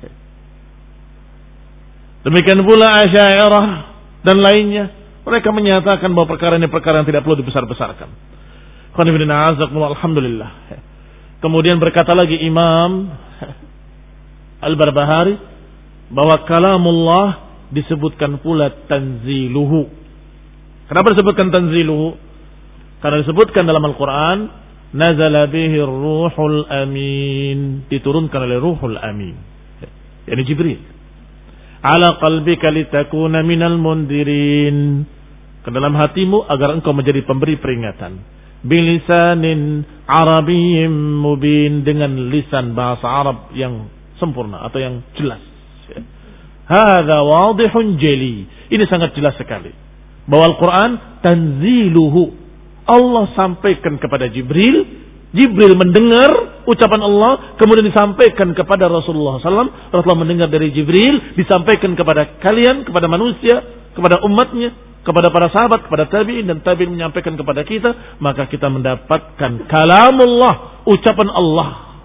Demikian pula Asy'ariyah dan lainnya, mereka menyatakan bahwa perkara ini perkara yang tidak perlu dibesar-besarkan. Alhamdulillah. Kemudian berkata lagi Imam Al-Barbahari bahwa kalamullah disebutkan pula tanziluhu. Kenapa disebutkan tanziluhu? Karena disebutkan dalam Al-Quran, nazala bihi ruhul amin, diturunkan oleh ruhul amin, yani Jibril, ala qalbika litakuna minal mundirin, ke dalam hatimu agar engkau menjadi pemberi peringatan, bilisanin arabiyyin mubin, dengan lisan bahasa Arab yang sempurna atau yang jelas. Hadza wadihun jali, ini sangat jelas sekali bahwa Al-Quran tanziluhu, Allah sampaikan kepada Jibril, Jibril mendengar ucapan Allah, kemudian disampaikan kepada Rasulullah sallallahu alaihi wasallam, Rasulullah mendengar dari Jibril, disampaikan kepada kalian, kepada manusia, kepada umatnya, kepada para sahabat, kepada tabi'in, dan tabi'in menyampaikan kepada kita, maka kita mendapatkan kalamullah, ucapan Allah.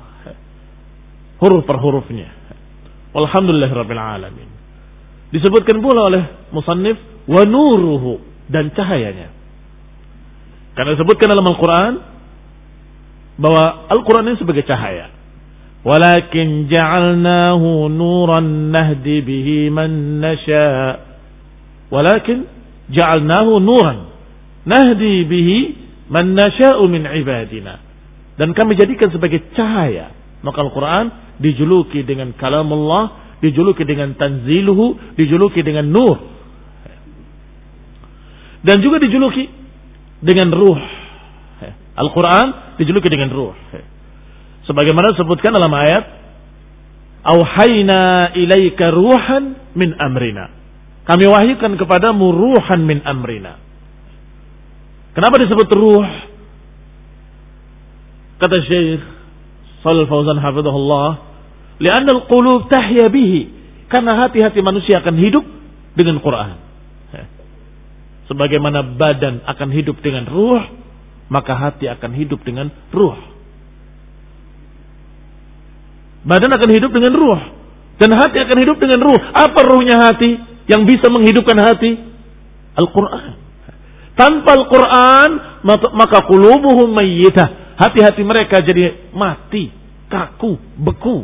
huruf per hurufnya. Walhamdulillahirabbil alamin. Disebutkan pula oleh musannif wa nuruhu, dan cahayanya. Karena disebutkan dalam Al-Quran bahwa Al-Quran ini sebagai cahaya. Walakin ja'alnahu nuran nahdi bihi man nasha. Walakin ja'alnahu nuran nahdi bihi man nasha'u min ibadina. Dan kami jadikan sebagai cahaya. Maka Al-Quran dijuluki dengan kalamullah, dijuluki dengan tanziluhu, dijuluki dengan nur. Dan juga dijuluki dengan ruh. Al-Quran dijuluki dengan ruh. Sebagaimana disebutkan dalam ayat, Auhayna ilaika ruhan min amrina. Kami wahyukan kepadamu ruhan min amrina. Kenapa disebut ruh? Kata Syekh Shalal Fauzan hafizahullah, li'anna al-qulub tahya bihi. Karena hati-hati manusia akan hidup dengan Quran. Sebagaimana badan akan hidup dengan ruh, maka hati akan hidup dengan ruh. Badan akan hidup dengan ruh, dan hati akan hidup dengan ruh. Apa ruhnya hati yang bisa menghidupkan hati? Al-Quran. Tanpa Al-Quran, maka qulubuhum mayyitah. Hati-hati mereka jadi mati, kaku, beku.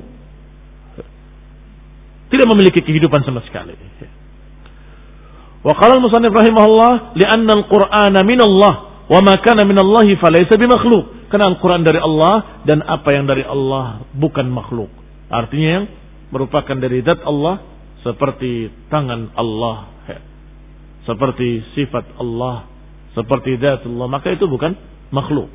Tidak memiliki kehidupan sama sekali. Wa qala al-musannif rahimahullah, li'anna al-Qur'ana minallah wa ma kana minallahi falaysa bimakhluq. Karena Al-Qur'an dari Allah, dan apa yang dari Allah bukan makhluk. Artinya yang merupakan dari zat Allah, seperti tangan Allah, seperti sifat Allah, seperti zat Allah, maka itu bukan makhluk.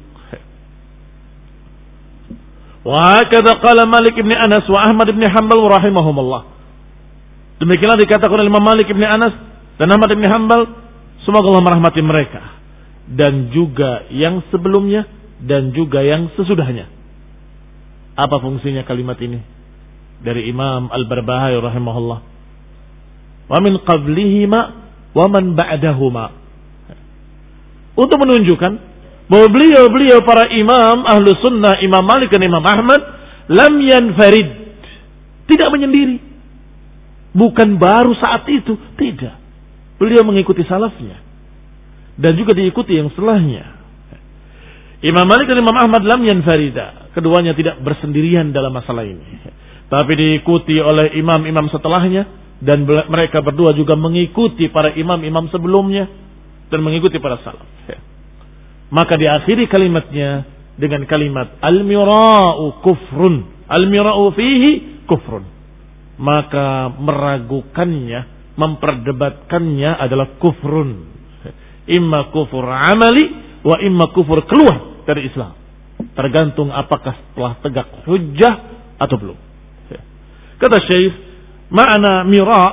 Wa hakadha qala Malik ibn Anas wa Ahmad ibn Hanbal rahimahumullah. Demikianlah dikatakan oleh Imam Malik ibn Anas dan Ahmad bin Hanbal, semoga Allah merahmati mereka, dan juga yang sebelumnya dan juga yang sesudahnya. Apa fungsinya kalimat ini? Dari Imam Al-Barbahari rahimahullah. Wa min qablihima wa man ba'dahuma. Untuk menunjukkan bahwa beliau-beliau para imam ahlu sunnah, Imam Malik dan Imam Ahmad, lam yanfarid, tidak menyendiri. Bukan baru saat itu, tidak. Beliau mengikuti salafnya, dan juga diikuti yang setelahnya. Imam Malik dan Imam Ahmad lam yanfarida, keduanya tidak bersendirian dalam masalah ini, tapi diikuti oleh imam-imam setelahnya, dan mereka berdua juga mengikuti para imam-imam sebelumnya dan mengikuti para salaf. Maka diakhiri kalimatnya dengan kalimat al-mira'u kufrun, al-mira'u fihi kufrun. Maka meragukannya, memperdebatkannya adalah kufrun. Imma kufur amali wa imma kufur keluar dari Islam. Tergantung apakah telah tegak hujjah atau belum. Kata Syekh, makna mira'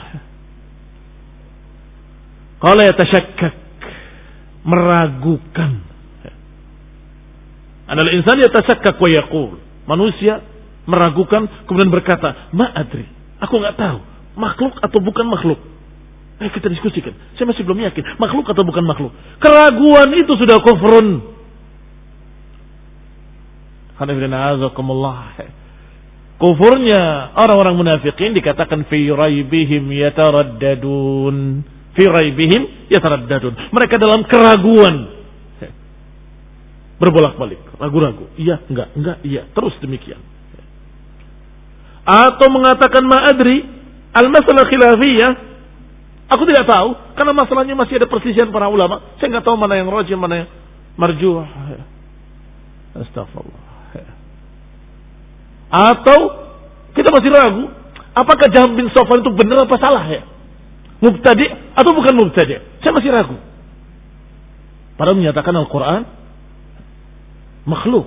qala yatashakkak, meragukan. Anal insan yatashakkak wa yaqul, manusia meragukan kemudian berkata, ma adri, aku enggak tahu makhluk atau bukan makhluk. Ayo kita diskusikan. Saya masih belum yakin makhluk atau bukan makhluk. Keraguan itu sudah kufrun. Kufurnya orang-orang munafikin dikatakan fi raibihim yataraddadun. Fi raibihim yataraddadun. Mereka dalam keraguan, berbolak-balik, ragu-ragu. Iya, enggak, enggak, iya, terus demikian. Atau mengatakan ma'adri, al-masalah khilafiyah, aku tidak tahu, karena masalahnya masih ada perselisihan para ulama. Saya enggak tahu mana yang rajih, mana yang marjuh. Astagfirullah. Atau kita masih ragu, apakah Jahm bin Safwan itu benar apa salah ya? Mubtadi' atau bukan mubtadi'? Saya masih ragu. Padahal menyatakan Al-Quran makhluk.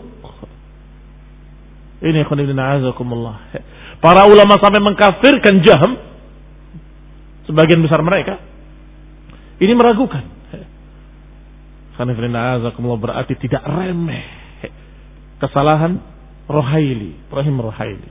Ini khonibina a'azakumullah. Para ulama sampai mengkafirkan Jahm, sebagian besar mereka ini meragukan. Khonibina a'azakumullah berarti tidak remeh kesalahan Rohaili, Ibrahim Rohaili.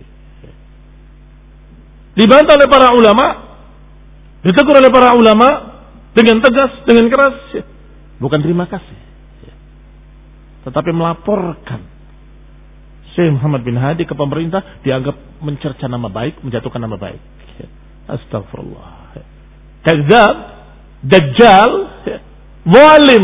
Dibantah oleh para ulama, ditegur oleh para ulama dengan tegas, dengan keras. Bukan terima kasih, tetapi melaporkan Syekh Muhammad bin Hadi ke pemerintah dianggap mencerca nama baik, menjatuhkan nama baik. Astagfirullah. Kadzab, dajjal, zalim.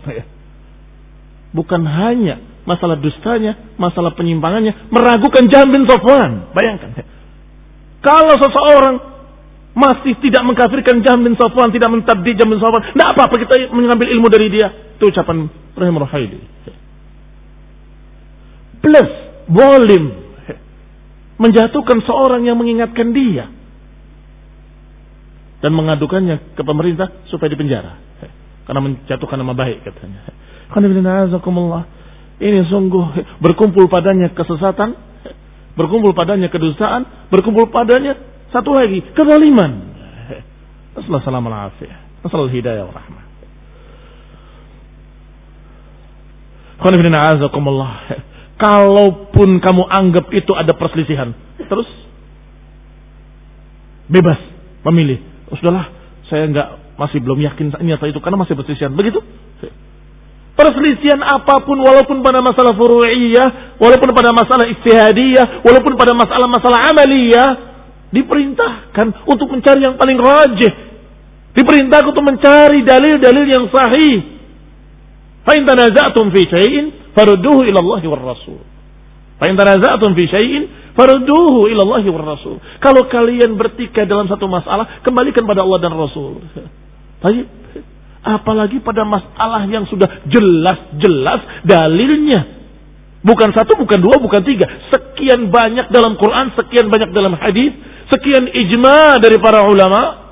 Bukan hanya masalah dustanya, masalah penyimpangannya, meragukan Jahm bin Safwan. Bayangkan. Kalau seseorang masih tidak mengkafirkan Jahm bin Safwan, tidak mentabdi Jahm bin Safwan, tidak apa-apa kita mengambil ilmu dari dia. Itu ucapan Ibrahim Ruhaili. Plus, zalim. Menjatuhkan seorang yang mengingatkan dia. Dan mengadukannya ke pemerintah supaya dipenjara. Karena menjatuhkan nama baik katanya. Ini sungguh berkumpul padanya kesesatan, berkumpul padanya kedustaan, berkumpul padanya satu lagi kezaliman. Assalamualaikum warahmatullahi wabarakatuh. Hidayah wa rahmah. Kalaupun kamu anggap itu ada perselisihan, terus bebas memilih. Oh, sudahlah, saya enggak masih belum yakin ini atau itu karena masih perselisihan. Begitu? Perselisihan apapun, walaupun pada masalah furu'iyah, walaupun pada masalah ijtihadiyah, walaupun pada masalah-masalah amaliyah, diperintahkan untuk mencari yang paling rajih. Diperintahkan untuk mencari dalil-dalil yang sahih. Fa in tanaza'tum fi syai'in farudduhu ila Allah war Rasul. Fa in tanaza'tum fi syai'in farudduhu ila Allah war Rasul. Kalau kalian bertikai dalam satu masalah, kembalikan pada Allah dan Rasul. Baik. Apalagi pada masalah yang sudah jelas-jelas dalilnya. Bukan satu, bukan dua, bukan tiga. Sekian banyak dalam Quran, sekian banyak dalam hadis, sekian ijma dari para ulama.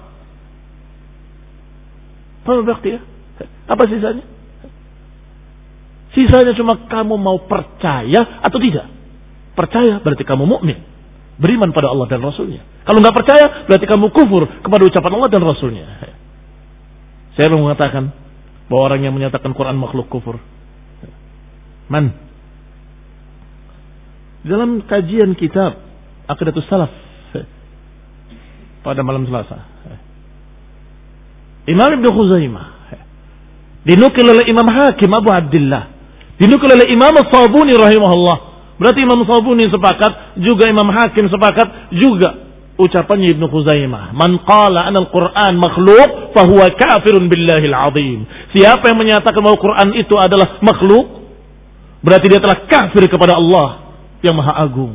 Apa sisanya? Sisanya cuma kamu mau percaya atau tidak. Percaya berarti kamu mukmin, beriman pada Allah dan Rasulnya. Kalau nggak percaya berarti kamu kufur kepada ucapan Allah dan Rasulnya. Saya belum mengatakan bahwa orang yang menyatakan Quran makhluk kufur. Man? Dalam kajian kitab Aqidatus Salaf pada malam Selasa, Imam Ibnu Khuzaimah dinukil oleh Imam Hakim Abu Abdullah, dinukil oleh Imam As-Sabuni rahimahullah. Berarti Imam As-Sabuni sepakat, juga Imam Hakim sepakat, juga ucapannya Ibnu Khuzaimah, man qala anna al-Qur'an makhluk fahuwa kafirun billahil azim. Siapa yang menyatakan bahwa Quran itu adalah makhluk, berarti dia telah kafir kepada Allah yang Maha Agung.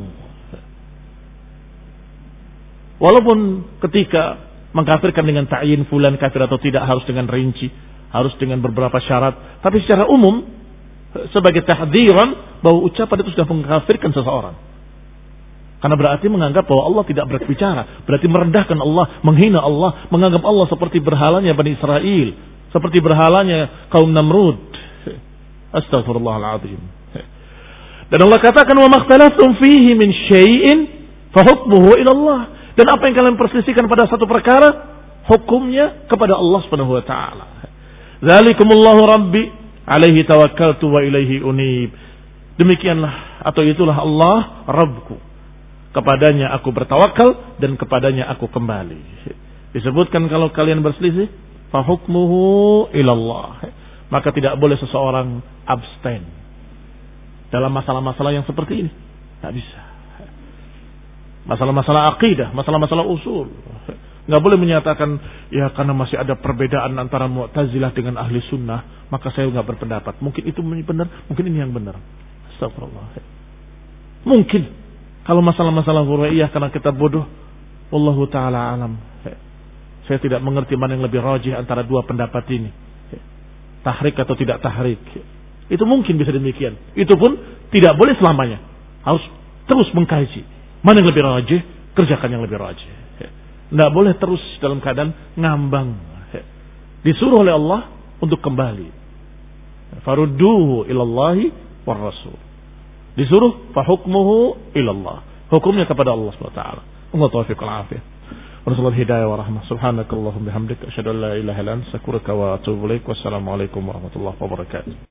Walaupun ketika mengkafirkan dengan ta'yin fulan kafir atau tidak harus dengan rinci, harus dengan beberapa syarat, tapi secara umum sebagai tahdziran bahwa ucapan itu sudah mengkafirkan seseorang. Karena berarti menganggap bahwa Allah tidak berbicara, berarti merendahkan Allah, menghina Allah, menganggap Allah seperti berhalanya Bani Israel, seperti berhalanya kaum Namrud. Astaghfirullahaladzim. Dan Allah katakan wa makhtalaftum fihi min syai'in fa hukmuhu ila Allah. Dan apa yang kalian perselisihkan pada satu perkara, hukumnya kepada Allah Subhanahu wa taala. Dzalikumullahu rabbi alaihi tawakkaltu wa ilaihi unib. Demikianlah atau itulah Allah Rabbku. Kepadanya aku bertawakal dan kepadanya aku kembali. Disebutkan kalau kalian berselisih, fa hukmuhu ilallah. Maka tidak boleh seseorang abstain dalam masalah-masalah yang seperti ini. Tidak bisa. Masalah-masalah akidah, masalah-masalah usul. Nggak boleh menyatakan, ya karena masih ada perbedaan antara Mu'tazilah dengan ahli sunnah, maka saya nggak berpendapat. Mungkin itu benar, mungkin ini yang benar. Astagfirullah. Mungkin. Kalau masalah-masalah furu'iyah karena kita bodoh, wallahu taala alam. Saya tidak mengerti mana yang lebih rajih antara dua pendapat ini. Tahrik atau tidak tahrik. Itu mungkin bisa demikian. Itu pun tidak boleh selamanya. Harus terus mengkaji. Mana yang lebih rajih, kerjakan yang lebih rajih. Tidak boleh terus dalam keadaan ngambang. Disuruh oleh Allah untuk kembali. Farudduhu ilallahi war rasul. Disuruh fahukmuhu ilallah. Hukumnya kepada Allah subhanahu wa taala. Allah taufiq wal afiyah. Rasulullah hidayah wa rahmah. Subhanakallahumma bihamdika asyhadu an la ilaha illa anta astaghfiruka wa atubu ilaik. Wassalamu alaikum warahmatullahi wabarakatuh.